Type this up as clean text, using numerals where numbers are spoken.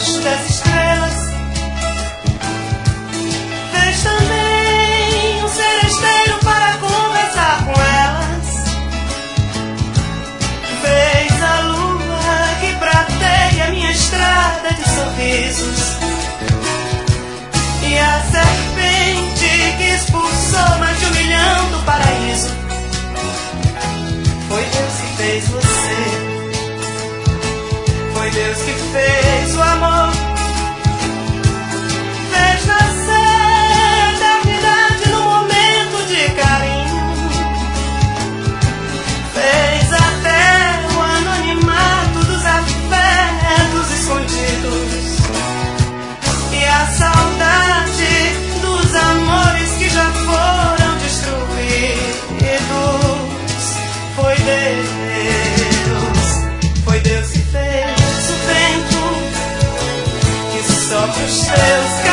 debaixo das estrelas. Fez também um seresteiro para conversar com elas. Fez a lua que prateia minha estrada de sorrisos, e a serpente que expulsou mais de 1 milhão do paraíso. Foi Deus que fez você, foi Deus que fez o amor. Fez nascer a eternidade no momento de carinho. Fez até o anonimato dos afetos escondidos, e a saudade dos amores que já foram destruídos. Foi Deus que fez o vento que sopra os seus cabelos.